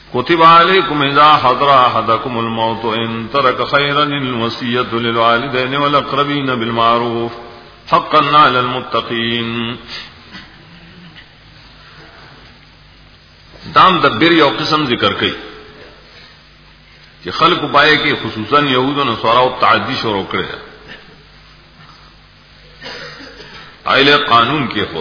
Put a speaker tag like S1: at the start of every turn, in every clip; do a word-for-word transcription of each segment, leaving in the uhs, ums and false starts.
S1: كتب عليكم إذا حضر أحدكم الموت إن ترك خيرا الوصية للوالدين والأقربين بالمعروف حقا على المتقين. دام دبر یو قسم ذکر کئی کہ خلق پائے کہ خصوصاً یہود و نصارا و تعدی شروع کرے آئل قانون کے خود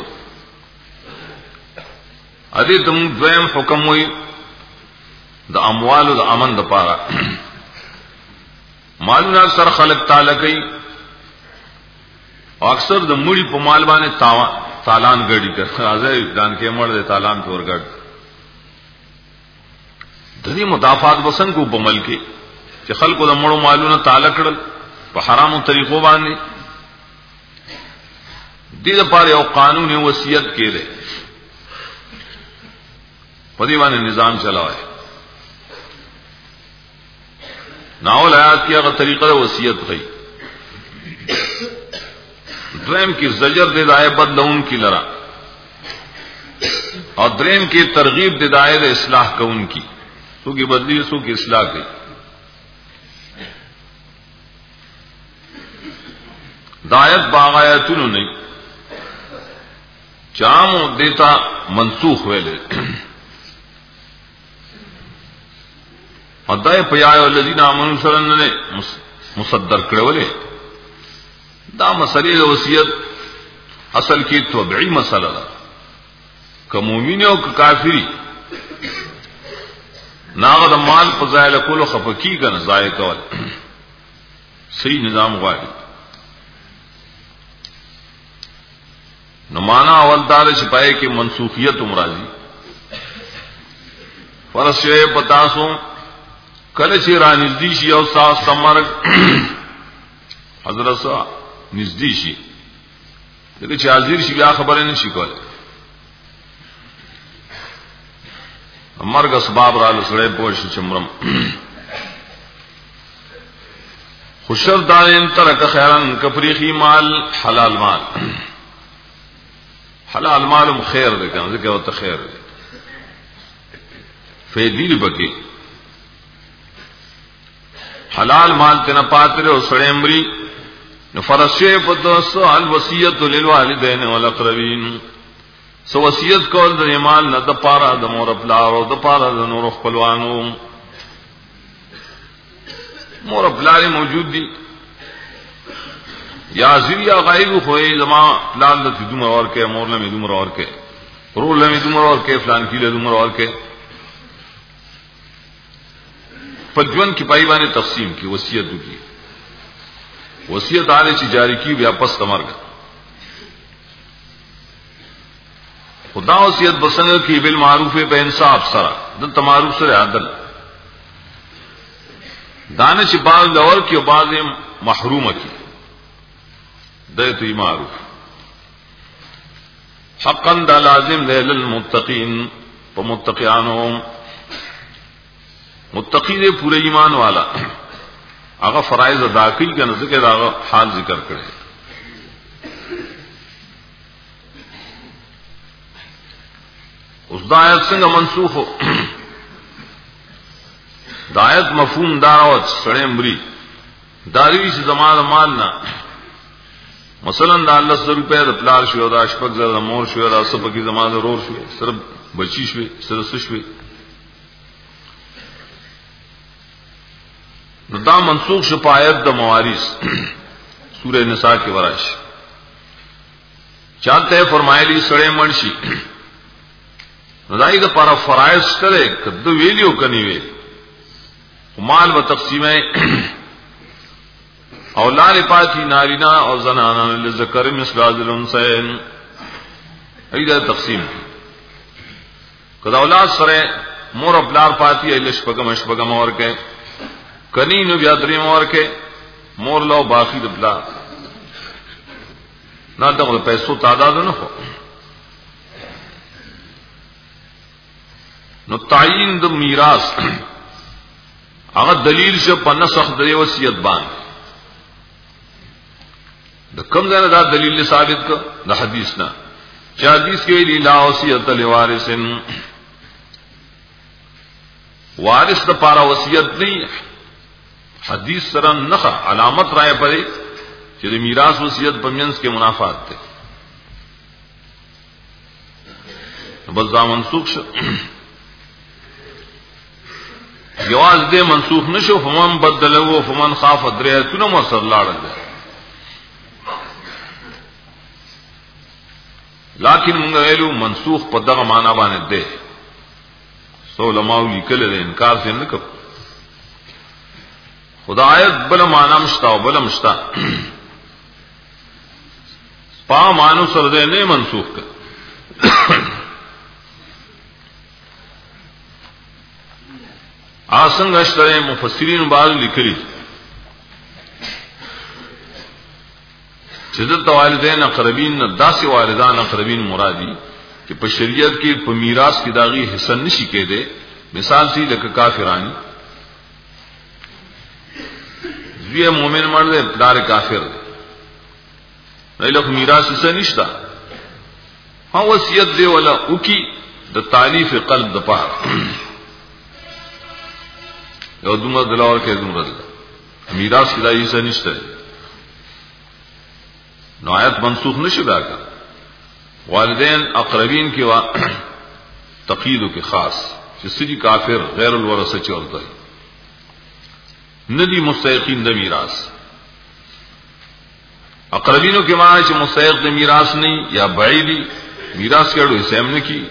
S1: ادی تم دویم حکم ہوئی دا اموال و دا امن دا پارا معلوم اکثر خلق تعالی کئی اکثر دا مڑی پا مال بانے تالان گڑی کر آزائی دان کے مڑ دے تالان پور گڑ دنی مدافعات بسن کو بمل کے کہ خلق دا مڑو مالو نا تعالی کرل پا حرام و طریقوں بانے دید پار یو قانون وصیت کے دے پدیوان نظام چلاوائے ناول آیات کی اگر طریقہ وصیت گئی درم کی زجر دے دائے بدلون کی لرا اور درم کی ترغیب دے دائے دے اصلاح کا ان کی سو کی بدلی سو کی اصلاح کی دایت باغایتون نہیں چام دیتا منسوخ ہوئے لے ادائے پیائے والذین آمنوا سرن نے مصدر کرے والے دا مسئلہ وصیت اصل کی طبعی مسئلہ دا کہ مومن او کہ کافری ناغد مال فضائل کولو خفکی کا نزائے کول صحیح نظام غاڑی نمانا اولدار چھپائے کہ منسوخیت امراضی فرض شوئے پتاسوں کلچی را نزدیشی او ساس تمرگ حضرت سا نزدیشی لیکن چی حاضر شی بیا خبریں نشی کول مرگ اسباب را لسڑے پوش چمرم خوشر دارین ترک خیرن کفریخی مال حلال مال حلال مالم خیر دے کنا ذکر ہوتا خیر دے فیدی بکی حلال مال تینا پاترے اور سڑے امری فرشے پتوسو الوصیت للوالدین والاقربین سو وصیت کول د مال نہ د پارا د مور پلارو د پارا د نور خپلوانو مور پلاری موجود دی یا زریا غائب ہوئے زما پلان د دمر اور کے مور لمی دمر اور کے رول لمی دمر اور کے فلان کی لے دمر اور کے پجون کی پائیوان تقسیم کی وصیت کی وصیت آنے چی جاری کی بیا پس تمر گا خدا وصیت بسنگ کی بالمعروف بے انصاف سرا دن تمعروف سر عدل دانے چی بعض لور کی و بعض محروم کی دے تو معروف حقا دا لازم دے للمتقین و متقیانوں متقی دے پورے ایمان والا آغا فرائض ادا کی کا ذکر آغا حال ذکر کرے اس دایت سنگ منسوخ ہو دایت مفہوم دعوت سڑے مری داروی سے زمان مالنا مثلا دا اللہ سر روپے دا پلار شوی دا اشپک زر دا مور شوی دا سپکی زمان دا رور شوی سر بچی شوی سر سشوی دا منسوخ شپایت دا مواریس سورہ نساء کی ورش چاہتے فرمائے لی سڑے منشی ندائی دا پارا فرائض کرے کدو ویلیو کنی ویلی مال و تقسیمیں اولاد پاتی نارینا اور زنانا لذکر مثل حظ الانثیین ایدہ تقسیم کی کدا اولاد سرے مور اپلار پاتی ہے لشپگم اشپگم اور کے کنی نو بیا دریم اور کے مور لو باقی دبلا نہ دغه پیسو تعداد نه ہو نو تعین د میراث هغه دلیل شه په نسخ د وصیت باندې د کوم ځای دا دلیل ثابت کو د حدیث نه چې حدیث کې لا وصیت لوارث وارث د پاره وصیت نه حدیث سره نه علامت راي پرې چې د میراث وصیت په منځ کې منافات ده بس دا منسوخ شو جواز دې منسوخ نشو فمن بدلو فمن خاف دريتونه مرسل لاړل لیکن موږ ویلو منسوخ په دغه معنا باندې ده سو علماء لیکل دي انکار څنګه نه کوي خدایت بل معنا مشتا او بل مشتا پا مانو سره ده نه منسوخ کړ آسنگ اشترے مفسرین بعض لکھلی چدت والدین اقربین داس والدان اقربین مرادی کہ په شریعت کې په میراث کې داغي حصہ نشي کېده مثال سی لکه کافرانی زوی مومن مرد دار کافر نه له میراث حصہ نشتا ها وصیت دی ولا او کی د تالیف قلب د پاره یو دومره دلاور کې دومره میراث کې دایي څه نشته نو آیت منسوخ نشي راکا والدین اقربین کې وا تقید کې خاص چې سړي کافر غیر الورثه چورته ندی مستحقین د میراث اقربینو کې معنی چې مستحق د میراث نه یا بعیدی میراث کېړو سم نه کی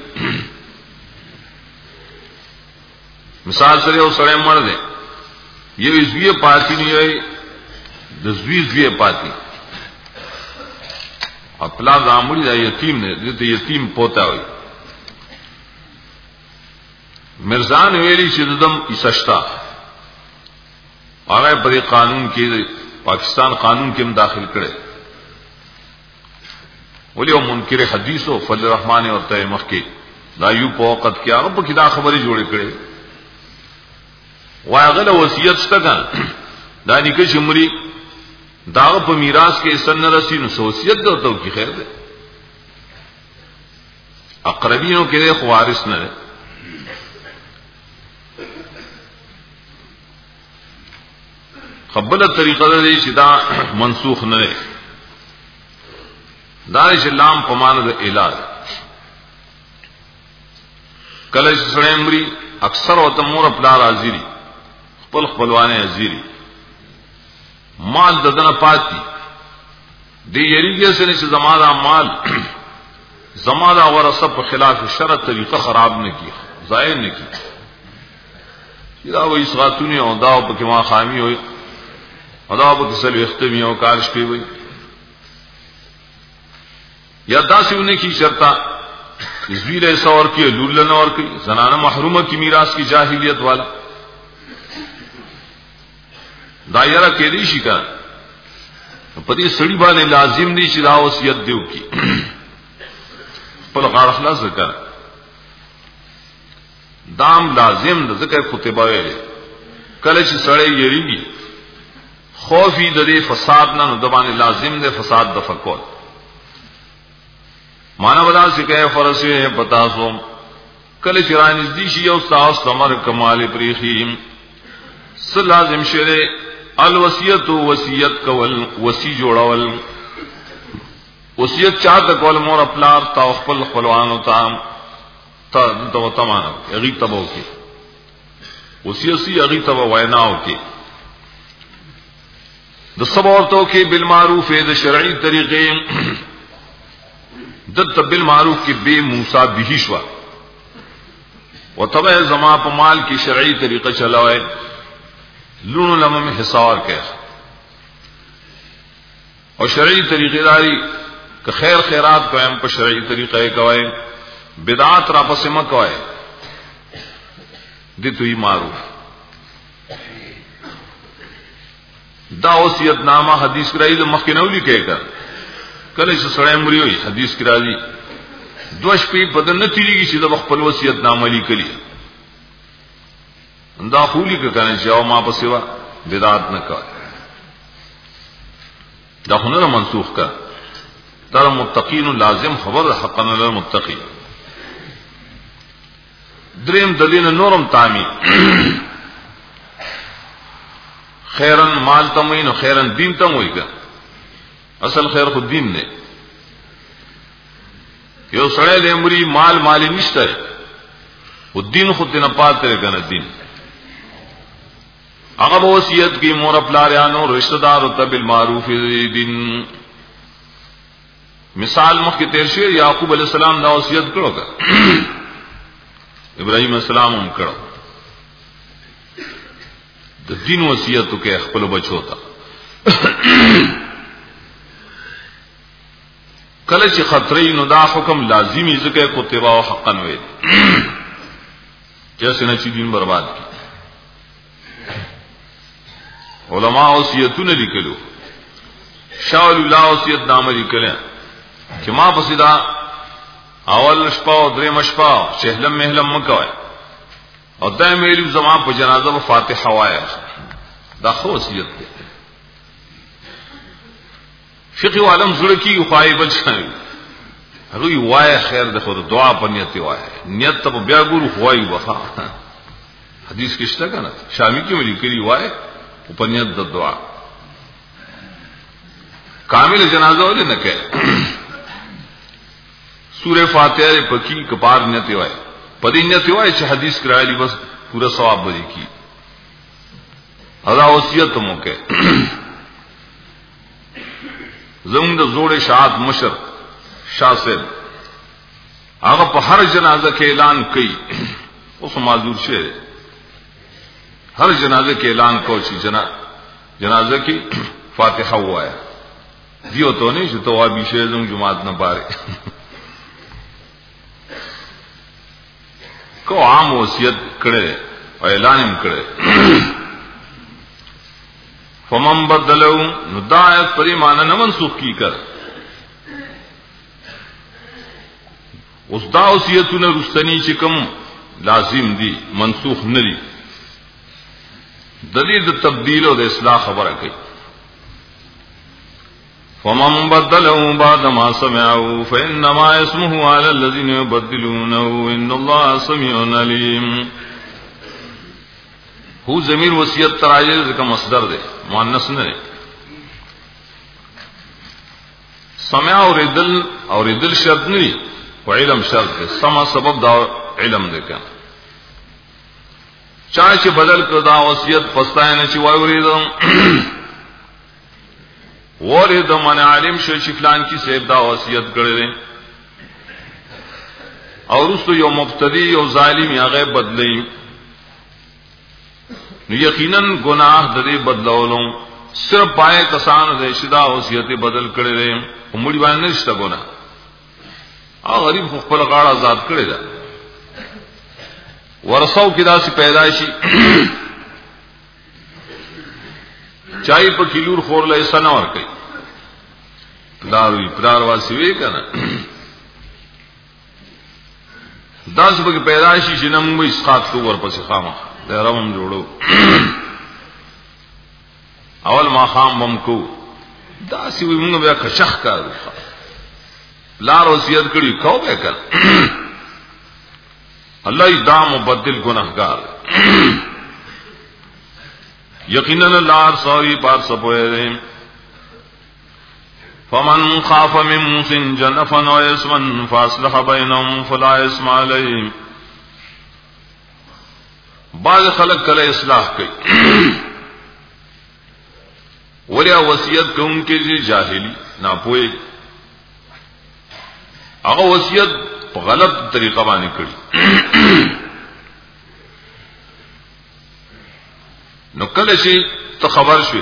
S1: مثال سره او سره مړ دی یو زوی پاتې نه وي د زوی زوی پاتې خپل ځامړي د یتیم نه د یتیم پوتا وي مرزان ویلي چې دم ایسشتا هغه په قانون کې پاکستان قانون کې هم داخل کړي ولې او منکر حدیث او فضل الرحمن ورته مخکي دا یو په وخت کې هغه په دا خبري جوړې کړي واغله وصیت ستګه دا نیکه شمري دا په میراث کې سن رسی نو وصیت درته کی خیر ده اقربینو کې خو وارث نه قبل طریقه ده چې دا منسوخ نه ده دا چې لام په معنا د علاج کله چې سره مري اکثر وته مور خپل راځي خپل خپلوانه ازيري مال ددنه پاتې دی یریږي چې زماده مال زماده ورثه په خلاف شرع طریقه خراب نه کی ضایع نه کی دا وې اسغاتونه او دا په کې ما خامي وي ادا په کسل اختمی او کارش پی وي یا داسونه کی شرطا زویره سور کی لولن اور کی زنانه محرومه کی میراث کی جاہلیت والا دایره کې دي شي کا په دې سړي باندې لازم دي چې دا وصیت دیو کی په غاړه خلاص وکړه دام لازم د ذکر خطبه ویل کله چې سړی یریږي خوفي د دې فساد نه نو د باندې لازم دی فساد د فقول معنا ودا سکه فرسه پتا سو کله چې رانځ دي شي او تاسو تمر کمال پریخیم س لازم شری الوصیت وصیت کول وصی جوړول وصیت چا د کول مور خپل تا خپل خپلوانو ته ته ته تمانه یغی تبو کی وصیت سی یغی تبو ویناو کی د صبرتو کی بالمعروف د شرعی طریقې د بالمعروف کی بے موسی به شوا وتبع زما په مال کی شرعی طریقه چلاوي لونو لمم حصار کې او شرعی طریقې داری که خیر خیرات کوم په شرعی طریقې کوي بدعات را پسې م کوي دي توي معروف دا وصیت نامه حدیث کرائی د مخکینو لیکه کله چې سړی مړی وي حدیث کې راځي دوش په بدن نه تیریږي چې د خپل وصیت نامه لیکلی دا خولی که کنه چې او ما په سیوا بدعت نه کوي دا خنره منسوخ کا تر متقین لازم خبر حقا للمتقی دریم دلیل نورم تامی خیرن مال تموین و خیرن دین تموئی گا اصل خیر خود دین نے یو سڑے دے مری مال مالی نشتا ہے وہ دین خود دینا پاتے رہے گا دین اگر وصیت کی مور پلاریانو رشتہ دار و تب المعروف دین مثال مخ کی تیر شوی یعقوب علیہ السلام دا وصیت کرو گا ابراہیم علیہ السلام ہم کرو دا دین وصیت تو کہ خپل بچو تا کله چې خطرې نو دا حکم لازمی ځکه کو اتباع حقا وي جیسے نہ چې دین برباد کی علماء وصیتونه لیکلو شاول الله وصیت نامه لیکل چې ما پسیدا اول شپه او دریم شپه شهلم مهلم مکوای او دا مېلو زما په جنازه په فاتحه وایي دا خو وصیت دی فقہ عالم زړه کی خایبل شي هغه وایي خیر د خود دعا په نیت وایي نیت ته بیا ګورو خوای وفا حدیث کې شته کنه شامی کې ملي کړي وایي په نیت د دعا کامل جنازه ولې نه کوي سورہ فاتحه پکی کپار نیت وایي پدې نیت وایي چې حدیث کرالی بس پورا ثواب بری کی ادا وصیت مو کې زموږ د زوړ شاعت مشر شاه صاحب هغه په هر جنازه کې اعلان کوي اوس معذور شه هر جنازه کې اعلان کوي چې جنا جنازه کې فاتحه وایا دیو ته نه چې توابي شه زموږ جماعت نه پاره کو عام وصیت کړي او اعلان هم کړي فمن بدلو ندایت پریمانه نه منسوخ کی کر اوس دا وصیتونه رستنی چې کوم لازم دي منسوخ نه دي دلیل د تبدیل او د اصلاح خبره کوي فمن بدلو بعد ما سمعوا فانما اسمه على الذين يبدلونه ان الله سميع عليم هو ضمیر وصیت تراجل کا مصدر دے مؤنث نه سمع اور دل اور دل شرط نہیں و علم شرط ہے سما سبب دا علم دے کا چاہے چې بدل کدا وصیت پستای نه چې وای ورېدم ورېدم من عالم شو چې فلان کی سیب دا وصیت کړی او رسو یو مبتدی او ظالم یا غیب بدلی نو یقینا گناہ د دې بدلولو صرف پای کسان د شدا وصیت بدل کړي دي عمرې باندې نشته ګناہ او غریب خپل غاړه آزاد کړي دا ورثو کې داسې پیدایشي چای په کیلور خور لای سنور کوي داروی پرار واسي وی کنه داس په پیدایشي چې نن مو اسقاط کو ورپسې خامہ درم جوړو اول ما خام بم کو دا سی وی موږ بیا کشخ کار لار وصیت کړي کو به کړ الله دا مبدل گناہگار یقینا لار سوری پار سپوئے فمن خاف من موس جنفا و اسما فاصلح بینهم فلا اسم علیه بعض خلق کله اصلاح کوي ولیا وصیت کوونکې چې جاهلی ناپوهي هغه وصیت په غلط طریقه باندې کړی نو کله چې ته خبر شوي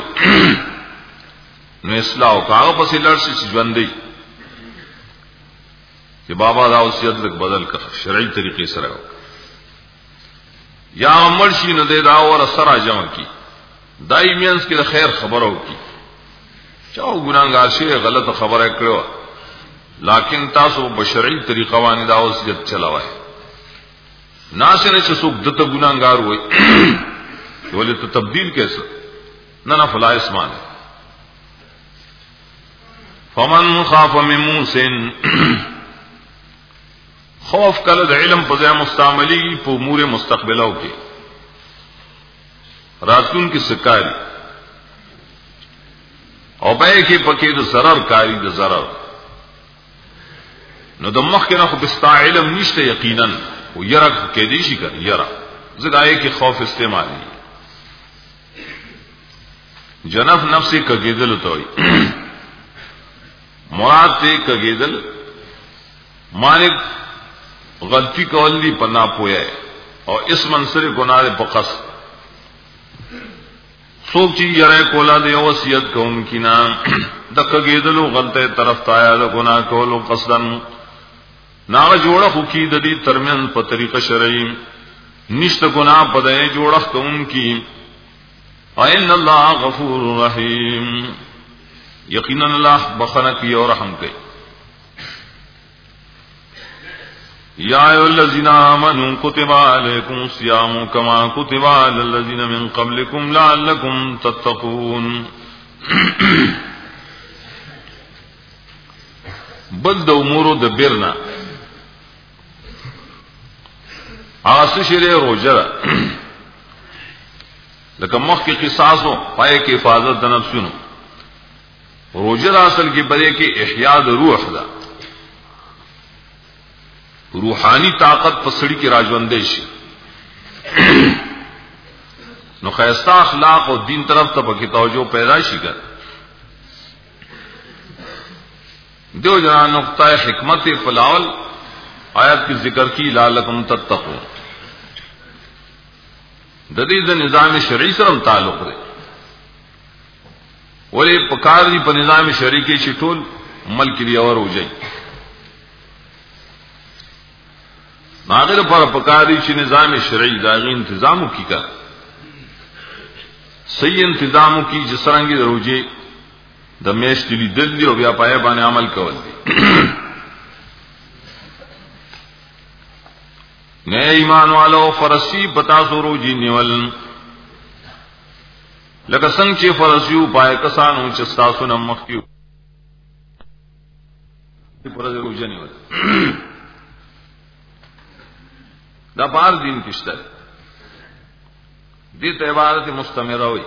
S1: نو اصلاح وکړه پسې لړ شي ژوندۍ چې بابا دا وصیت لک بدل کړ شرعي طریقې سره یا عمر شي نو دې دا اور سره جمع کی دایمینس کې خیر خبرو کی چاو ګناګار شي غلط خبره کړو لیکن تاسو بشرعي طریقه باندې دا وصیت چلاوای ناشنه چې څوک دته ګناګار وای ولې ته تبديل کیسه نه نه فلا اسمان فمن خاف من موسن خوف کله د علم په ځای مستعملي په امور مستقبلو کې راتون کې سکاري او به کې پکې د ضرر کاری د ضرر نو د مخ کې نه خو بستا علم نشته یقینا او یره کې دي شي کړي یره زګای کې خوف استعمالي جنف نفسي کګیدل توي مراد ته کګیدل مالک غلطی کول دی پنا پویا او اس منصر گناہ په قصد سوچ چی یره کولا دی وصیت کوم کینا د کګیدلو غلطه طرف تایا د گناہ کولو قصدن نا جوړه خو کی د دې ترمن په طریقه شرعي نشته گناہ پدې جوړه کوم کی ان الله غفور رحیم یقینا الله بخنه کی او رحم کوي یا ایھا الذین آمنوا کتب علیکم الصیام کما کتب علی الذین من قبلکم لعلکم تتقون بد امور د بیرنا آسو شری روزه لکه مخ کې قصاصو پای کې حفاظت د نفسونو روزه اصل کې بلې کې احیاء د روح ده روحانی طاقت پسړی کې راځوندې شي نو خیستا اخلاق او دین طرف ته پکې توجه پیدا شي ګر دیو جنا نقطه حکمت فلاول آیات کی ذکر کی لعلکم تتقون د دې د نظام شرعي سره تعلق دی ولې پکار دی په نظام شرعي کې چې ټول ملک دی اور وځي ناغیر پر پکاری چې نظام شرعي داغي انتظامو کی کا صحیح انتظامو کی جسرانګي دروځي د میشتلی دل دی او بیا پای باندې عمل کول دي نه ایمان والو فرسی پتا سورو جی نیول لکه څنګه چې فرسیو پای کسانو چې تاسو نم مخکیو پر روزه نیول دا بار دین کشته دې ته عبادت مستمره وي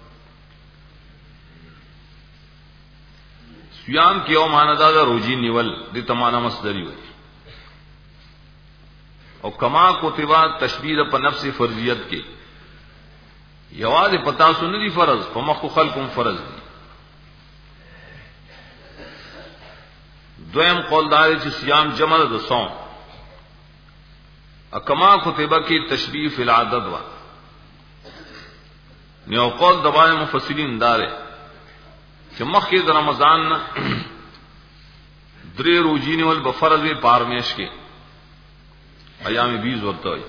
S1: سیام کیو ماندا دا روزي نیول دې تمانه مصدری وي او کما کوتبا تشبیه په نفس فرضیت کې یواز پتا سن دي فرض په مخ خلقم فرض دي دویم قول دار چې سیام جمع د صوم اکما کتبہ کی تشبیہ فی العدد وا نیو قول دبائے مفسرین دارے کہ مخی در رمضان دری روجین والبفرض وی پارمیش کے ایام بیز ورطا ہوئی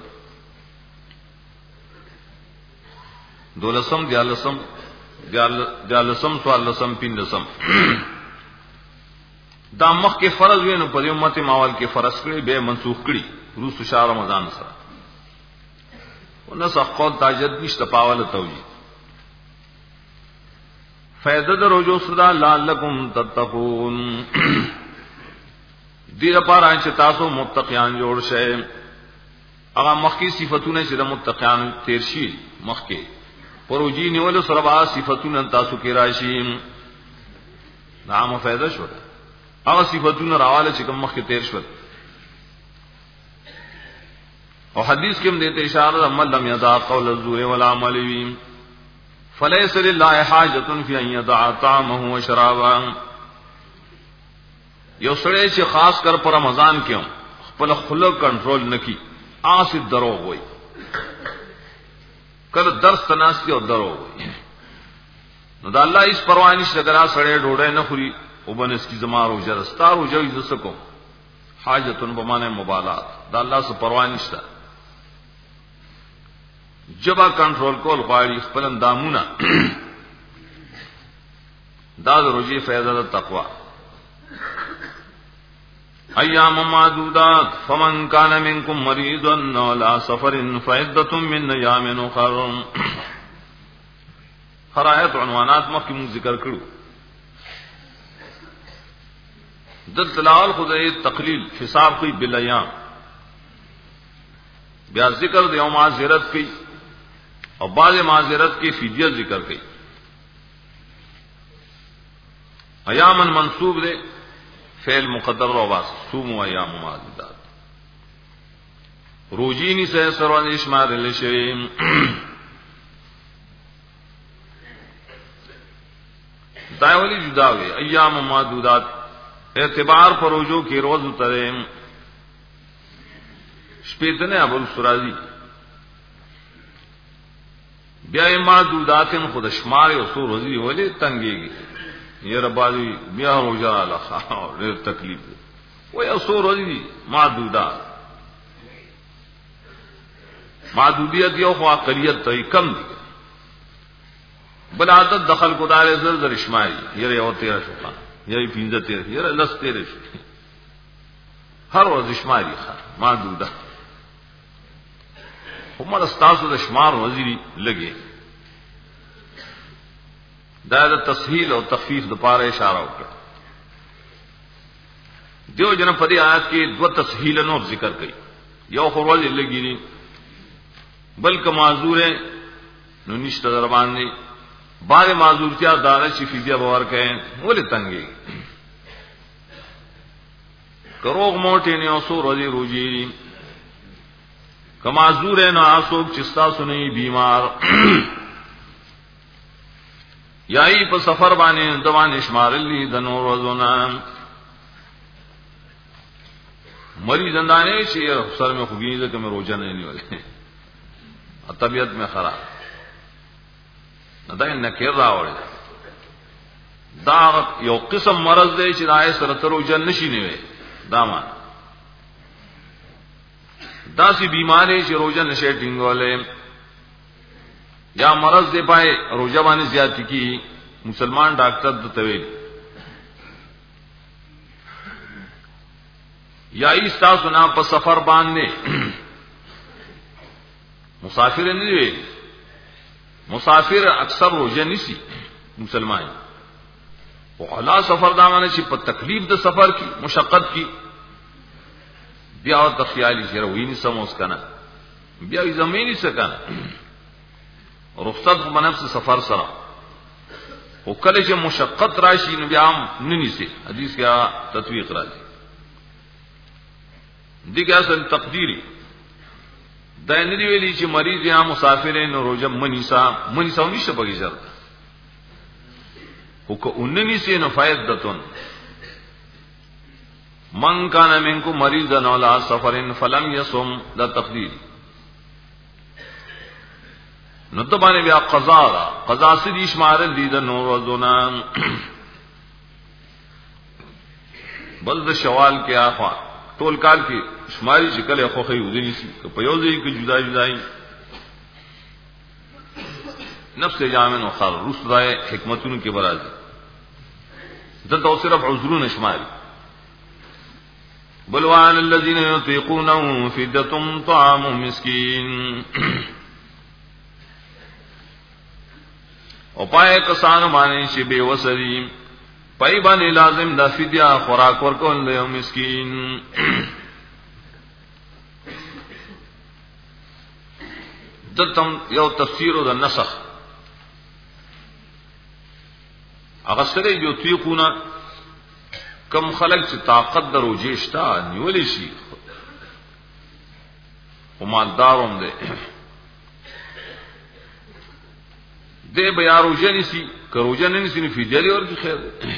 S1: دولسم دیالسم دیالسم سوالسم پندسم دا مخ کے فرض وی نو پر امت ماول کے فرض کړي بے منسوخ کړي روس شهر رمضان سره ونسخ قول تاجد نشته پاول توجی فائدہ د روزو صدا لعلکم تتقون دې لپاره چې تاسو متقیان جوړ شئ هغه مخکې صفاتونه چې د متقیان تیر شي مخکې پروجی نیول سره با صفاتونه تاسو کې راشي نامه فائدہ شو هغه صفاتونه راواله چې کوم مخکې تیر شول اور حدیث کے دیتے اشارہ من لم يدع قول الزور والعمل به فليس لله حاجة في ان يدع طعامه وشرابه یو سړی چې خاص کر پر رمضان کې خپل خلق کنټرول نکي آس دروغ وای کله درس تناسي او دروغ وای نو دا الله اس پروا نشته ګرا سړی ډوډۍ نه خوري او بنس کی زمارو جرستارو جوړ زسکو حاجتن بمانه مبالات دا الله سره پروا نشته جبا کنټرول کول غواړي خپل اندامونه دا د روزي فائدہ د تقوا ایام معدودات فمن كان منكم مريضا او على سفر فعدة من ايام اخر خرایت عنوانات مخکې موږ ذکر کړو د تلاول خدای تقلیل حساب کوي بل ایام بیا ذکر د یوم معذرت کی اور بعض معذرت کی فدیہ ذکر کی. ایامن منصوب دے فعل مقدر و واس صوم ایام معدودات روجینی سے سروان اشمار لشیم دایولی جدا ہوئے ایام معدودات اعتبار پر روجو کی روز اترے شپیتنے ابو السرازی بیا معدودات خود شمار و سو روزی ولی تنگی گی یہ ربادی بیا روجا اللہ تکلیف وہ سو روزی معدودات معدودیت یو خو اقلیت ته کم دي بل عادت دخل کو دار زر زر اشماعی یره یو تیر شو خان یی پینځه تیر یره لس تیر شو هر ورځ اشماعی خان معدوده هم استاسو د شمار وزیری لګي دا د تسهیل او تخفیف د پاره اشاره وکړه. دیو جن په دې آیات کې دو تسهیل نو ذکر کړي یو خو ورځ لګي ني بلکہ معذور ہے نو نشته در باندې بار معذورتیا دار چې فدیه باور کړي ولې تنګي کروغ موټی نه اوسو روزي روجي کمازور ہے نو آسوک چستا سنئی بیمار یائی په سفر باندې دوان اشمار لی دنو روزونا مریض اندانے شي سر میں خوگی ده کہ میں روزہ نہیں نیولے طبیعت میں خراب دا نکیر راوړي دا یو قسم مرض دی چې دای سره تر وجن نشي نیوي دا ما دا سی بیماری چې روزه نشي ټینګولې یا مرض دی پای روزه باندې زیاتی کی مسلمان ډاکټر د توی یا ایستا سنا په سفر باندې مسافر نه دی مسافر اکثر روزه نسی مسلمان او علا سفر دا معنی چې په تکلیف د سفر کی مشقت کی بیا د خیالي شروینی سموس کنه بیا زمینی سکنه رخصت په نفس سفر سره او کله چې مشقت راشي نو بیا هم ننی سي حدیث کا تطبیق راځي دغه اصل تقدیری دا نه دی ویلي چې مریض یا مسافر نه روزه منیسا منیسا نشته پکې شرط او که اننی سي نو فائدتون من کان منکم مریضا ولا سفر فلم يصم دا تقدیر نو ته باندې بیا قضا دا قضا سې شمار دي د نور وزنا بل د شوال کې اخوا ټول کال کې شماري چې کله خو خې ودی شي په یو ځای کې جدا جدای نفس جامن او خر رسدای حکمتونو کې برازي دلته صرف عذرون شماري بل وعن الذين يطيقونه فدية طعام مسكين او پای کسانو باندې چې به وسري پای باندې لازم د فدیه خوراک ورکول له مسکین دتم یو تفسیر د نسخ هغه سره یو تیقونه کم خلق چې طاقت دروځي شتا نیولې شي او مالداروم دي دے بیا روزه نسی که روزه نسی فدیه دی ورکی خیر دی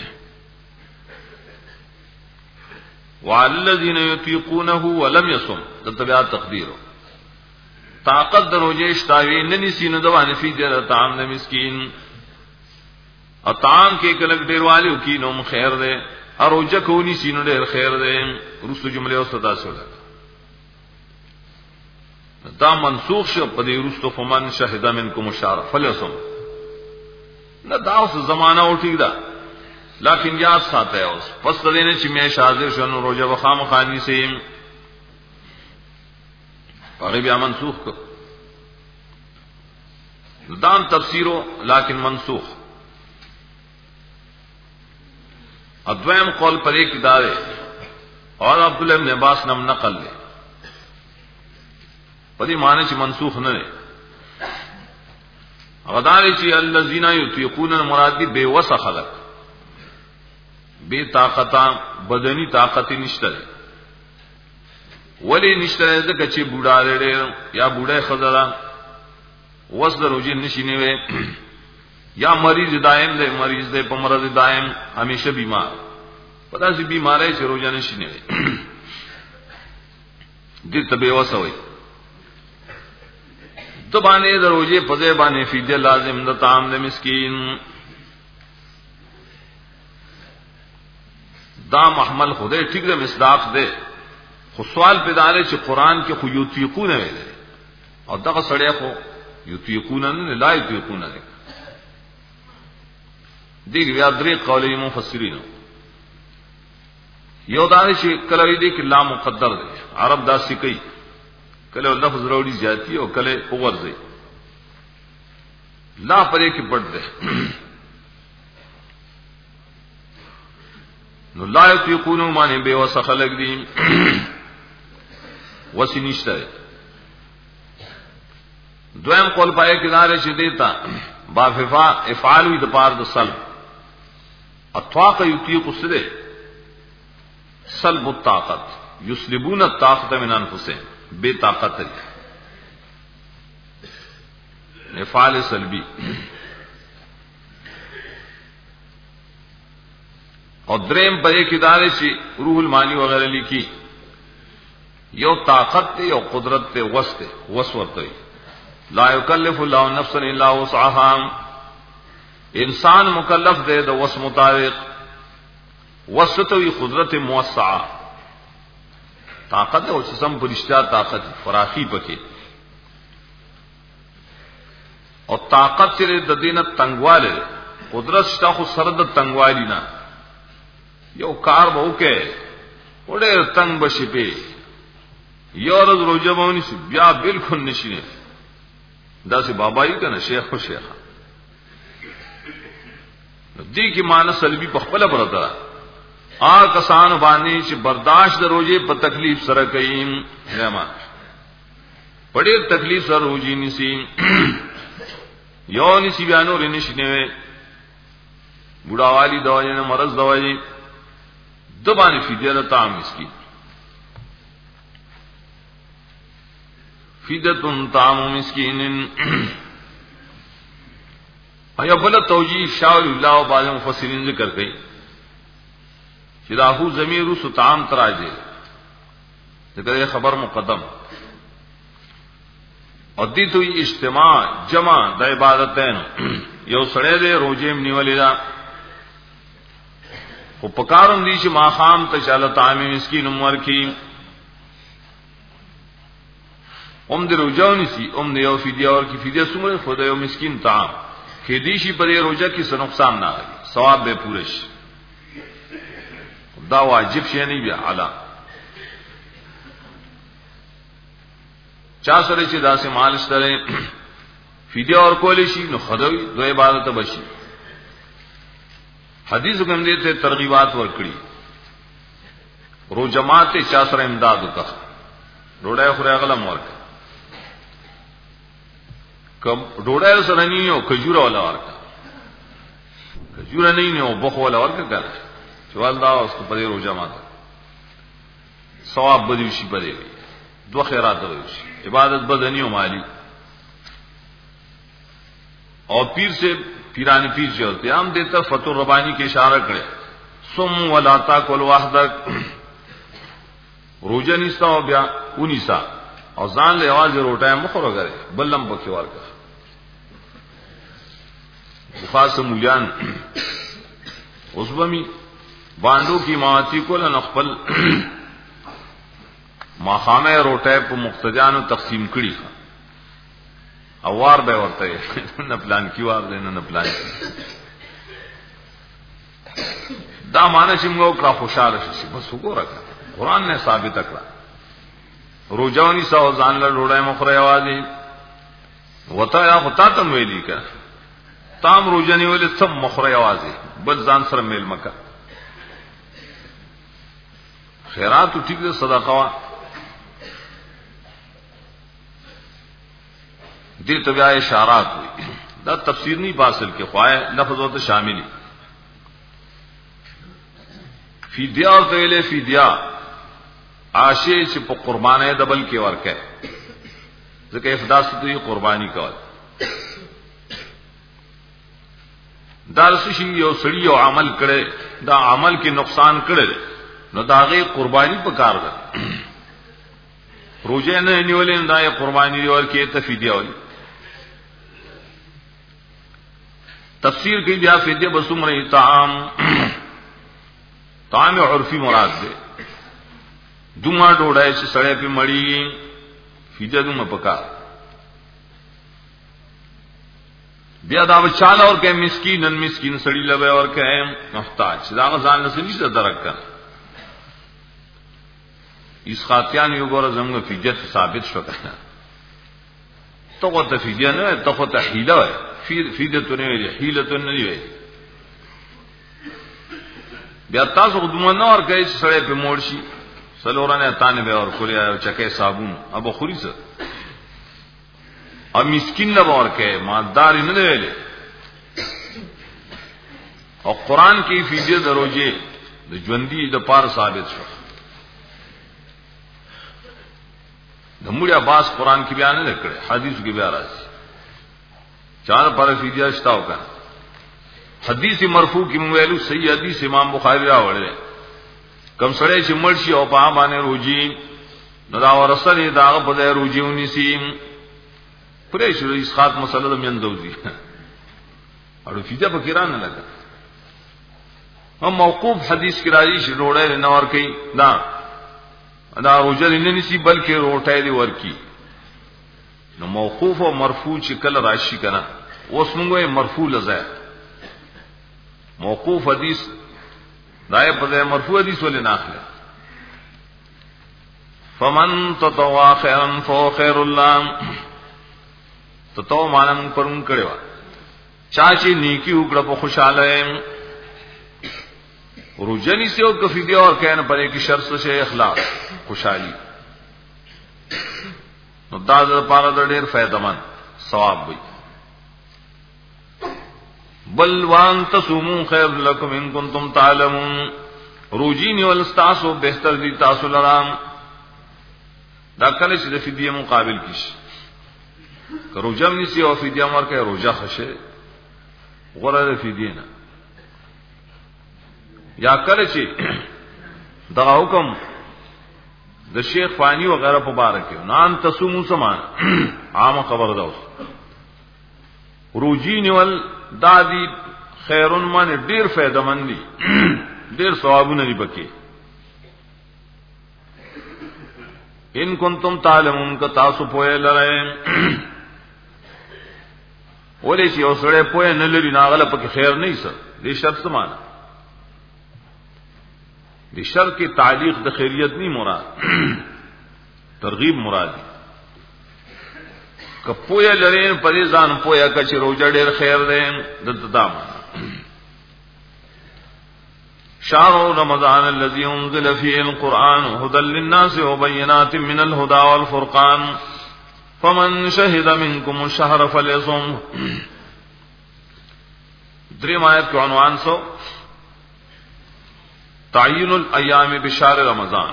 S1: وعلى الذين يطيقونه ولم يصم دتبع تقدیر طاقت د روزه اشتاوی نسی نو دوانه فدیه طعام د مسکین اطعام کې کلک ډیر والیو کې نوم خیر دی او روزه کوونی سینو ډیر خیر دی رسو جمله او صدا سره دا منسوخ شو په دې رسو فمن شهدا منکم مشارف فلسم نہ داوس زمانہ اٹھی دا لیکن یاد ساتھ ہے اس پس دینے چ میں حاضر شنو روزہ وخام خانی سے پڑے بیا منسوخ کو دان تفسیرو لیکن منسوخ ادویم قول پر ایک دارے اور عبداللہ ابن عباس نم نقل لے په دې معنی چې منسوخ نه دی. غداري چې الذين يطيقون المراد دي بے وس خلق، بے طاقت بدنی طاقت نشته. ولی نشته ځکه چې بوډا لري یا بوډا خزره وس دروځي نشي نیوي، یا مریض دائم دی، مریض دی په مرض دائم همیشه بیمار، پدا سي بیماری چې روزه نشي نیوي دې ته بے وس وي. تو باندې دروځي په ځای باندې فدیه لازم د طعام د مسکین. دا محمل خدای ٹھیک ده مصداق ده، خو سوال پیدا لري چې قران کې خو یطیقون ویل او دغه سړی خو یطیقون نه لا یطیقون نه دي. بیا درې قولې مفسرین یو دا چې کله دې کې لا مقدر ده، عرب دا سکی کله لفظ وروړي زیاتی او کله وګرځي، لا پرې کې پټ ده. نو لا یطیقون معنی به وسخلق دي وسنشته. دویم قول پای کې دار چې دیتا باففا افعال د پار د سلب اطواق یطیق سده سلب الطاقت یسلبون الطاقت من انفسهم، بے طاقت ہے افعال سلبی. اور دریم پای کې دار چې روح المانی وغیرہ لیکي یو طاقت ته یو قدرت ته وس ته وس ورته. لا یکلف الله نفسا الا وسعها، انسان مکلف دے د وس مطابق، وسطوی قدرت موسعه طاقت او سم پرشتہ طاقت فراخی پکې، او طاقت چې د دینه تنگواله قدرت شته خو سره د تنگوالی نه یو کار به وکړي وړه تنگ بشي په یو ورځ روزه باندې شي بیا بالکل نشي. دا سي بابا یې کنه شیخ او شیخه دې کې معنی سلبي په خپل بردا آ کسان باندې چې برداشت د روزه په تکلیف سره کوي، رحمان پړې تکلیف سره روزي نسی یو نسی بیانو رنشي نه بوډاوالی دوايي نه مرز دوايي د باندې فدیه د طعام مسکین. فیدتن طعام مسکین ایا بل توجیه شاول الله او بعض مفسرین ذکر کړي چې راهو ضمیر سو طعام تراجه دغه خبر مقدم او دې ته اجتماع جمع د عبادتین یو سړی دې روزه نیولې دا او پکارم دي چې ما خام ته چاله طعام مسکین عمر کی ام دې روزاونی سي ام دې یو فدیه اور کی فدیه سمره خدای او مسکین طعام کې دې شي پرې روزه کې څه نقصان نه وي، ثواب به پوره شي. دا واجب شي نه بیا اعلی چا سره چې داسې مال شته فدیه اور کول شي نو خدای دوی عبادت بشي. حدیث کوم دې ته ترغیبات ورکړي رو جماعت چا سره امداد وکړه ډوډۍ خوري غلم ورک کم ډوډۍ سره نه یو کجوره ولا ورک کجوره نه یو بخ ولا ورک کړه چوال دا اوس په دې رو جماعت ثواب بدی شي پدې دوه خیرات وشي عبادت بدنی او مالی. اور پیر سے پیرانی پیر جو ہوتے ہم دیتا فتح ربانی کے اشارہ کرے سم ولا تاکل وحدک روزه نستا او بیا اونیسا او ځان له आवाज روټه مخره غره بلم بکی ورکا خاص مولیان اوس بمی باندو کی ماتی کول نخپل ما خامه روټه په مقتدیانو تقسیم کړي اوار به ورته نه پلان کی وار دینه نه پلان دا معنی چې موږ کا خوشاله شي بس وګوره قرآن نے ثابت کړه روزانی سو ځان له ډوډۍ مخره आवाज وتا یا وتا تم ویلی کا تام روزانی ولې سم مخره आवाज بل ځان سره میل مکه خیرات ټیک ده صدقه دې ته بیا اشارات وي دا تفسیر نہیں حاصل کې خوای لفظوں ته شامل فدیہ او ته فدیہ عاشی چې په قربانه دبل کې ورکه ځکه افداء ستوي قرباني کول دارس شي یو سړی یو عمل کړي دا عمل کې نقصان کړي نو داغه قرباني پکار ده روزه نه نیولې دا یې قرباني ورکه ته فدیہ وي تفسیر کی بیا فدیہ بسمره طعام طعام عرفی مراد ده دوما ډوډۍ چې سړی په مړی فدیہ دوما پکا بیا دا چاله اور کې مسکینن مسکین سړی لوي اور کې محتاج دا ځان نه نشي درک اس خاطیان یو ګور زموږ فدیہ ثابت شو کنه تو ته فدیہ نه ته ته حیله وي فدیہ ته نه وي حیله ته نه وي بیا تاسو دوما نور کې سړی په مړ شي سلورانه تانه به اور کولیا چکه صابون ابو خوري سره ا مسکین له ورکه مالدار نه دی او قران کې فدیہ دروځي د ژوندۍ د پار ثابت شو د موږ عباس قران کې بیان نه کړي حدیث کې بیان راځي چار پر فدیہ شتاو کا حدیث مرفوع کې ویلو صحیح حدیث امام بخاری راوړل کم سره چې مرشي او په باندې روجي نو دا ورسره دا په دې روجي ونیسي پرې شو اسقاط مسله د میندوزي اړو فدیہ په کیران نه لګا هم موقوف حدیث کې راځي چې روړې نه ور کوي دا دا روجه نه نسی بلکې روټه دی ورکی نو موقوف او مرفوع چې کله راشي کنه اوس موږ مرفوع لزای موقوف حدیث دای په مرفوع حدیث ولې ناخله فمن تطوع خيرا فهو خير الله تطوع مانم پرون کړو چا چې نیکی وکړه په خوشاله روجنی سے او کفیدیہ اور کہنا پڑے کہ شرط سے اخلاص خوشحالی نو دا د پاره د ډیر فائدہ مند ثواب وي بل وان تصوموا خير لكم ان كنتم تعلمون روجینی ولستاسو بهتر دي تاسو لرام دا کله چې د فدیه مقابل کیش روجم نسی او فدیه ورکه روجه خشه غره د فدیه نه یا کله چې دا حکم د شیخ فانی وغیرہ په باره کې نان تصومو سمان عام خبر دا روجین ول دادی خیرون من ډیر فائدہ مند دي ډیر ثوابونه لري پکې ان کنتم تعلمون ک تاسو پوهه لره ولې چې اوسړه پوهه نه لري ناغله پکې خیر نه ایسه دې شرط سمان دی شر کی تعلیق د خیریت نہیں مراد ترغیب مراد کپویا لرین پدې ځان پویا کچ روزه ډېر خیر ده د تدام شهر رمضان الذي انزل فيه القرآن هدى للناس وبينات من الهدى والفرقان فمن شهد منكم الشهر فليصم دریم آیت کو عنوان سو تعین الایام بشار رمضان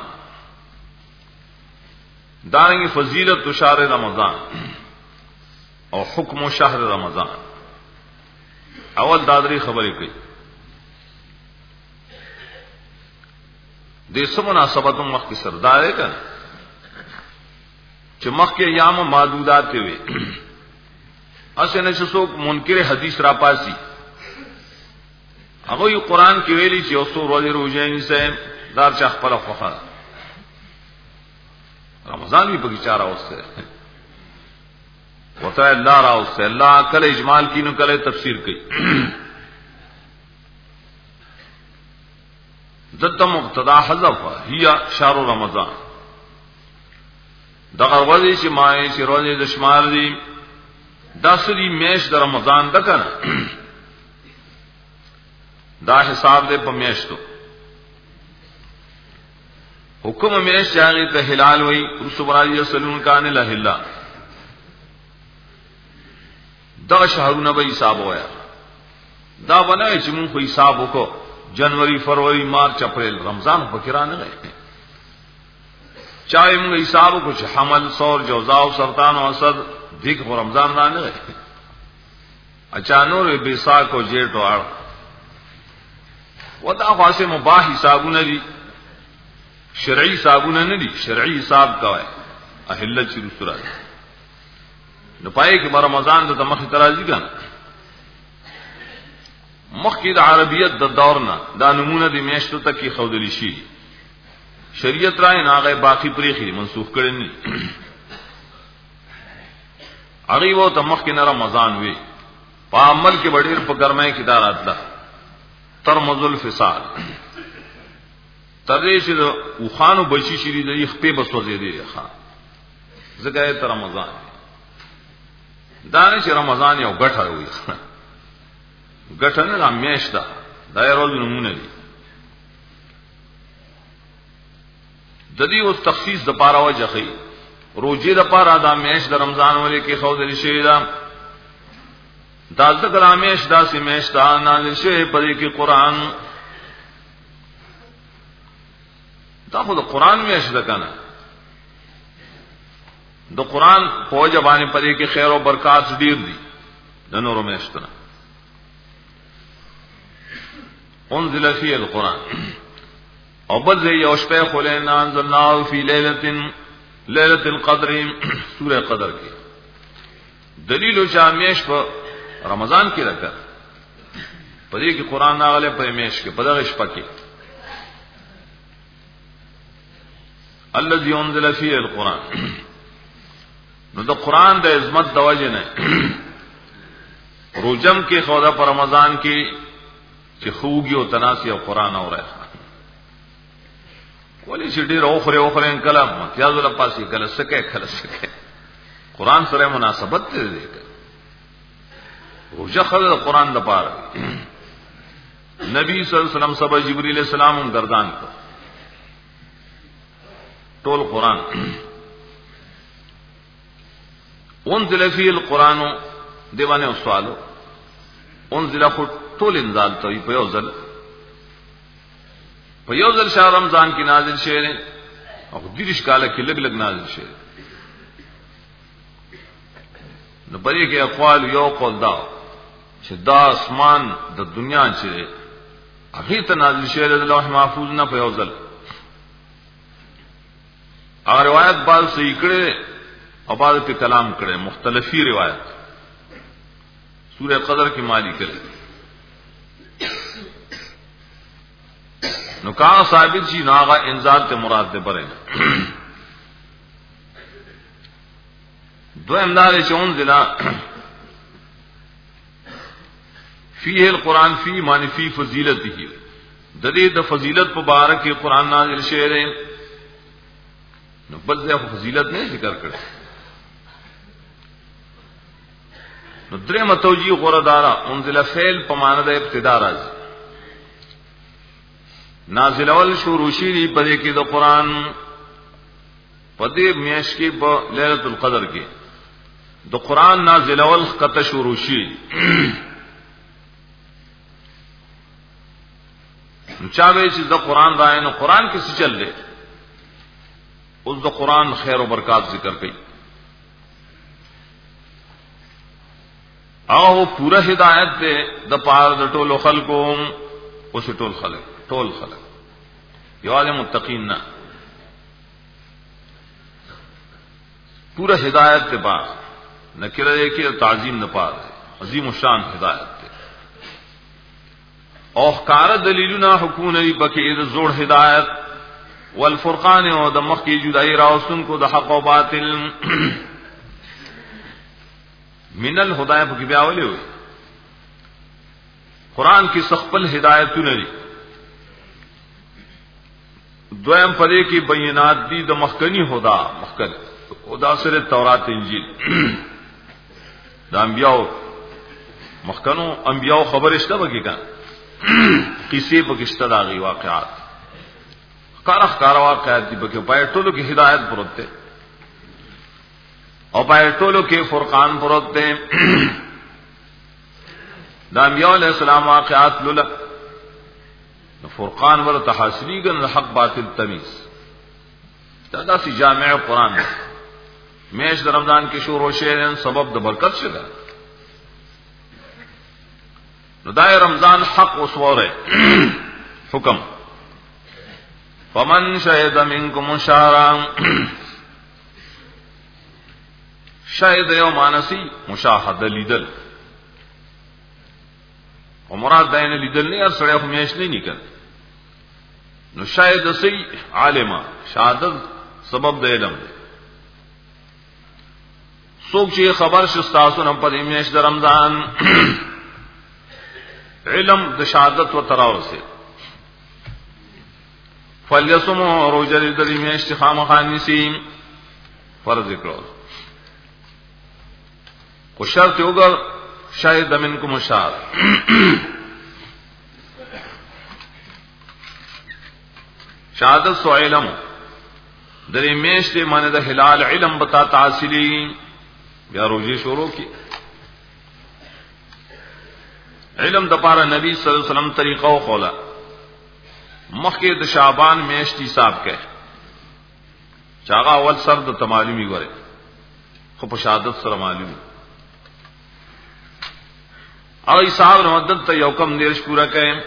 S1: دارنگی فضیلت شهر رمضان او حکم شهر رمضان اول دادری خبرې کوي د څه مناسبت مخ کې سردار ہے کنه چې مخ کې ایام معدودات وي اسنه چې څوک منکر حدیث را پاسي هغه یو قران کې ویلي چې اوسو ورځې روزه نیسه دار چا خپل خوخه رمضان بھی پکې چاره اوسه وته الله را اوسه الله کله اجمال کینو کله تفسیر کوي ذات مقتضا حذف هي شهر رمضان دا ورځې چې مای چې روزه د شمار دي داسري میش د رمضان ده کنه دا حساب دے په میاشتو حکم میش چاغي ته هلال وای رسول الله صلی الله علیه وسلم کان له هلال دا شهرونه به حساب وایا دا بنای چې مونږ په حساب وکړو जनवरी फरवरी मार्च अप्रैल रमजान फकीरा न गए चाहे मुंगे हिसाब कुछ हमल सौर जौजाव सरतान और असद दिख और रमजान ना न गए अचानोर बेसा को जेठ आड़ वता खासे मुबाह हिसाब न दी शरई हिसाब न दी शरई हिसाब का है अहिल्लत शुरू सुरा न पाए कि रमजान तो तमख तराजी का مخکې د عربیت د دورنا دا نمونه د میاشتو تک کی خودلی شي شریعت راي ناغه باقی پریخي منسوخ کړي نه هغه وو ته مخکې نه رمضان وي په عمل کې وړیر په ګرمای کې دارات ده ترمذ الفصال ترې چې د وخانو بچی شری د یخ په بسوځي دی ښا زګای تر رمضان دا نه چې رمضان یو ګټه وي ګټنه د میاشت ده دا یو روز نمونه دي د دې او تخصیص د پاره وجه خي روزي د پاره د میاشت د رمضان ولې کې خو د شي دا د ذکر میاشت دا سي میاشت نازل شوی په دې کې قران دا خو د قران میاشت ده کنه د قران په وجه باندې په دې کې خیر او برکات ډیر دي د نورو میاشتونو انزل فيه القرآن او بل زي يوشبه خلينا انزلناه في ليلة ليلة القدر سورة قدر کی دلیل شامیش په رمضان کې راکړه په دې کې قرآن ناغله په میش کې په دغه شپه کې الذي انزل فيه القرآن نو د قرآن د عظمت د وجه نه روزم کې خودا په رمضان کې چې خوږي او تناسي او قران اورای ولی چې ډیر اوخره اوخره کلام متیاز له پاسي کله سکه کله سکه قران سره مناسبت دې روزه خل قران د پاره نبی صلی الله علیه وسلم سبا جبرئیل السلام هم گردان کو ټول قران انزل فی القران دیوانه سوالو انزل خو ټول انزال ته په یو ځل په یو ځل شهر رمضان کې نازل شوی دی او دیرش کاله کې لګ لګ نازل شوی نو بری کې اقوال یو قول دا چې دا اسمان د دنیا چې هغه ته نازل شوی دی لوح محفوظ نه په یو ځل هغه روایت بعض صحیح کړي او بعض په کلام کړي مختلفي روایت سورہ قدر کی مالی کړي نو کا ثابت شي ناغه انزال ته مراد ده بره دو امدار چون ذلا فيه القران فی معنی فی فضیلته د دې د فضیلت مبارک قرآن نازل شوی دی نو بل ځای فضیلت نه ذکر کړي نو درې متوجی غوردارا انزل فعل په معنی د ابتدا راځي نازل اول شروع شي په دې کې د قران په دې میاش کې په ليله القدر کې د قران نازل اول کته شروع شي چا به چې د قران راي نو قران کې څه چل دی اوس د قران خیر او برکات ذکر کړي او پورا ہدایت دے د پار د ټولو خلقو او څه ټول خلق ټول خلق یوازې متقین نه پورا ہدایت دے پار نکره دے کې تعظیم نه پار عظیم الشان ہدایت دے او کار دلیلنا حکومت بکې د زوړ ہدایت والفرقان او د مخ کی جدائی راوسن کو د حق او باطل من الهدایت کی بیاولی ہوئی قرآن کی سخپل ہدایتونه دي دویم پدې کې بینات دي د مخکنی خدا مخکن خدا سره تورات انجیل د انبیاء مخکنو انبیاء خبر شته بګی کا کیسې بګشته داغي واقعات کارخ کار واقعات دي بګی پای ټولو کې ہدایت پروت ده او پای ټولو کې فرقان پروت ده دا انبیاء علیہ السلام واقعات لولا فرقان ور تحاصلی گن حق باطل تمیز دا داسی جامع قرآن میش در رمضان کی شروع شیرین سبب د برکت شدا نو دا رمضان حق وسوره حکم فمن شهد منکم الشهر شاید یو مانسی مشاهده لیدل او مراد داینه لیدل نه سره خو میش نه نکړ نو شاید سی عالمه شهادت سبب د علم څوک چې خبر شستاسو نه په میش د رمضان علم د شهادت و تراوسه فلیصم روزه د میش خامخانسی فرض کړو کو شرط وګر شاهد منکم الشهر شهادت سو علم درې میشته معنی د هلال علم بتا تحصیلی بیا روزي شروع کی علم د پاره نبی صلی الله علیه وسلم طریقه او خولا مخکې د شعبان میشتي حساب کړي چاغه اول سر د تمالومی غره خو په شهادت سره معلومي او صاحب مدد ته یو کم دیرش پورا کړي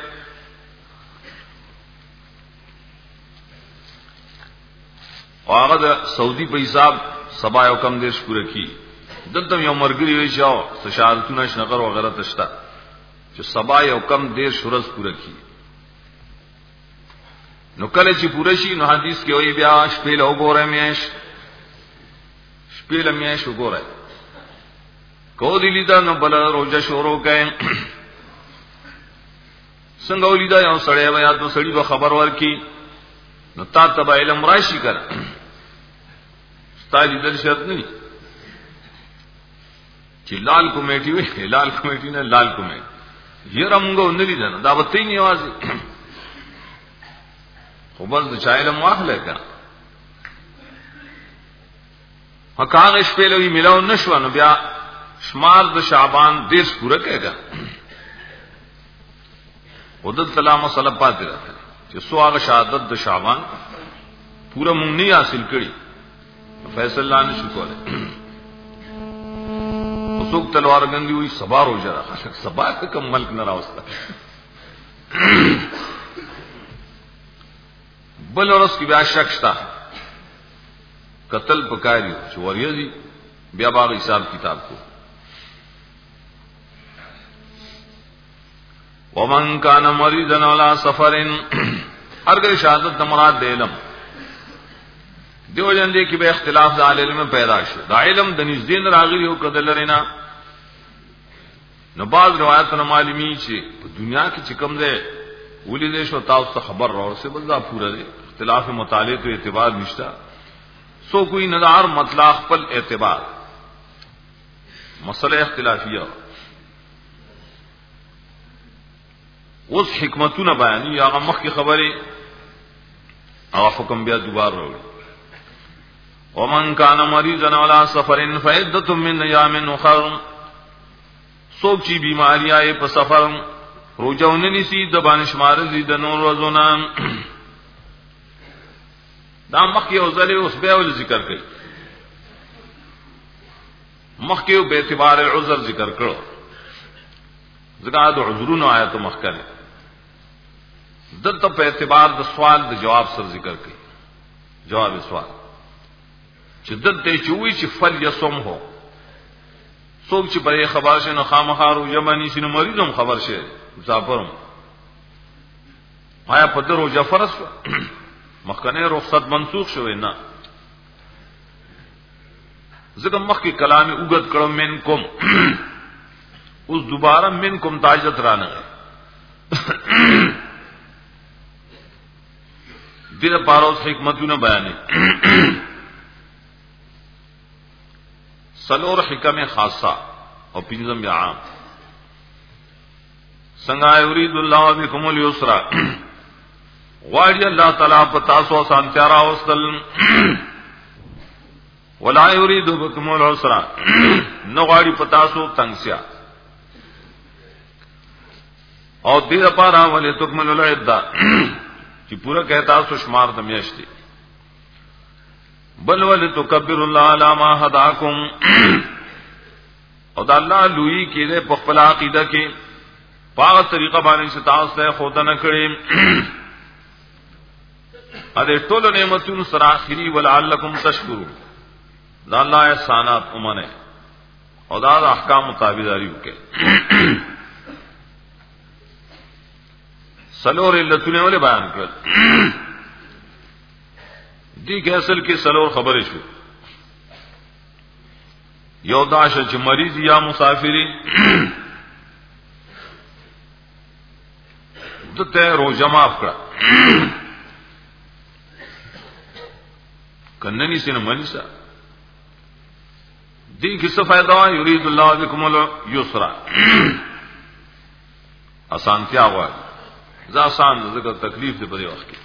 S1: او هغه د سعودي په حساب سبا یو کم دیرش پورا کی دلته یو مرګري وی شاو شهادتونه شنقر وغیرہ تشتا چې سبا یو کم دیرش ورځ پورا کی نو کله چې پورا شي نو حدیث کې وی بیا شپې له وګوره میش شپې له میش وګوره کو دی لیدا نو بل روزه شروع کړي څنګه ولیدا یو سړی بیا د سړی په خبر ورکی نو تا ته علم راشي کړه ستاسو د شرط نه چې لال کمیټي وي لال کمیټي نه لال کمیټي یې رمغو نه لیدل دا وته نه आवाज خو بس د چا علم واخله کا هغه شپې لوي ملاو نشو نو بیا شمار د شعبان دیش پورا کېږي ودل سلام صلی پاتې راځي چې سو هغه شهادت د شعبان پورا مونږ نه حاصل کړي فیصله نه شو کوله څوک تلوار غندي وي سبا روزه راخه سبا کوم ملک نه راوسته بل ورځ کې بیا شک شتا قتل پکاري چې وریځي بیا باغ حساب کتاب کو ومن کان مریضا علی سفر ارګه شهادت د مراد د علم دیو جن دې کې به اختلاف د علم پیدا شو دا علم د نږدې راغلی او کدل لرينا نو بعض روایتونه معلومی چې په دنیا کې چې کوم ده ولیدې شو تاسو خبر راو سه بل دا پورا دی اختلاف مطالعه ته اعتبار نشتا سو کوئی نظر مطلق خپل اعتبار مسئله اختلافیه اوس حکمتونه بیانې هغه مخکې خبره او حکم بیا دوباره راوړي ومن کان مریضا علی سفر فعدة من ایام اخر سوک چی بیماری آئے په سفر روجونه نسی د باندې شمار دي د نور ورځونه دا مخکې او ځلې اوس به ول ذکر کړي مخکې به اعتبار العذر ذکر کړو ځکه د عذرونو آیات مخکره دلته په اعتبار د سوال د جواب سره ذکر کړي جواب سوال چې دلته چوي چې فل یصم هو څوک چې بری خبر شنه خامخارو یمنی شنه مریضم خبر شه مسافرم آیا په درو جفرس مخکنه رخصت منسوخ شوه نه ځکه مخکې کلام اوګد کړم منکم اوس دوباره منکم تاجت رانه دغه پاروس حکمتونه بیانې سلور حکم خاصه او پنځم یا عام څنګه یرید الله بكم اليسر غواړي الله تعالی په تاسو سانتیا راوستل ولا یرید بكم العسر نو غواړي په تاسو تنگسیا او دې لپاره ولې تکملوا العده چې پورا کہتا سو شمار د میاشتې بل ولې تکبروا الله علی ما هداکم او د الله لوی کېده په خپل عقیده کې په طریقه باندې چې تاسو ته خود نه کړی ا دې ټول نعمتونو سره اخري ولعلکم تشکرون دا الله احسانات ومنه او دا احکام مطابقداري وکړي سلور علتونه ولې بیان کړل دي کې اصل کې سلور خبرې شو یو داش چې مریض یا مسافری دته روزه معاف کړه کننی سینه منسا دې کې څه فائدہ وا یرید الله بكم اليسر اسانتیا وا ځا آسان ذکر تکلیف دې په دې وخت کې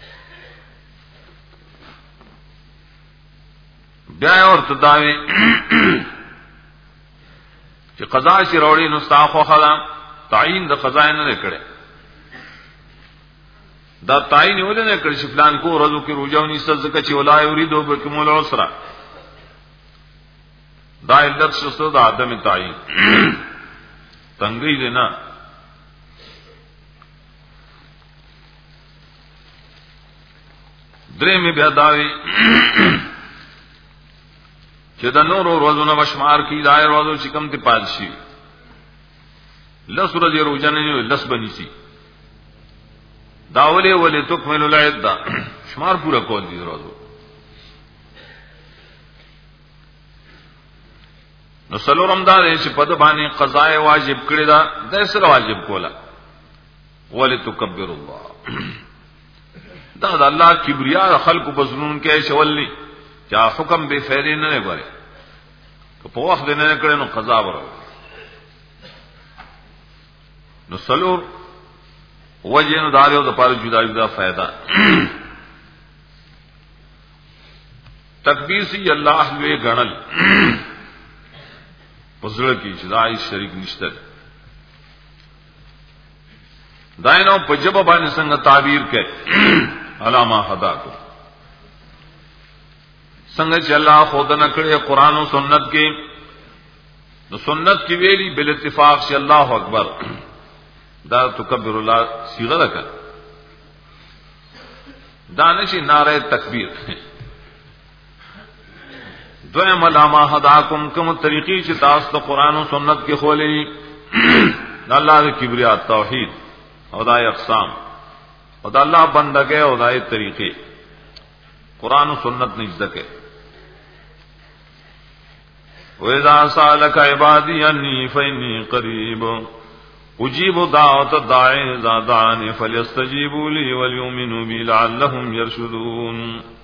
S1: بیا اور تداوی چې قضا شي وروړي نو استاخو خلا تعین د قضا نه کړي دا تعین ولې نه کړی چې فلان کو ورځو کې روزونی صدقه چې ولا یریدو بكم العسر دا علت شسو دا عدم تعین تنگی دینا درې می بیا داوی چې دا نور ورځونه مشمار کی دای ورځو چې کم ته پالشي لس ورځې روزانه نه لس بنيسي داوله ولې تکملوا العده شمار پورا کول دي ورځو نو سلو رمضان چې په د باندې قضاء واجب کړی دا د سره واجب کولا ولې تکبر الله دا د الله کبریا خلق بزنون کې شولني چا حکم به فعل نه نه غواړي که په وخت نه کړي نو قضا ورو نو سلو وجه نو داریو د پاره جدا جدا فائدہ تکبیر سی الله لوی غنل پزړه کې چې دای شریک نشته داینو په جبه باندې څنګه تعبیر کوي علامه حدا کو څنګه چې الله خود نه کړی قران او سنت کې نو سنت کې ویلي بل اتفاق چې الله اکبر دا تکبر الله صيغه ده دانش نعره تکبیر دویم علامه حداکم کوم طریقې چې تاسو ته قران او سنت کې خولې الله د کبریا توحید او د اقسام او د الله بندګۍ او د طریقې قران او سنت نږدې کې وَإِذَا سَأَلَكَ عِبَادِي عَنِّي فَإِنِّي قَرِيبٌ أُجِيبُ دَعْوَةَ الدَّاعِ إِذَا دَعَانِ فَلْيَسْتَجِيبُوا لِي وَلْيُؤْمِنُوا بِي لَعَلَّهُمْ يَرْشُدُونَ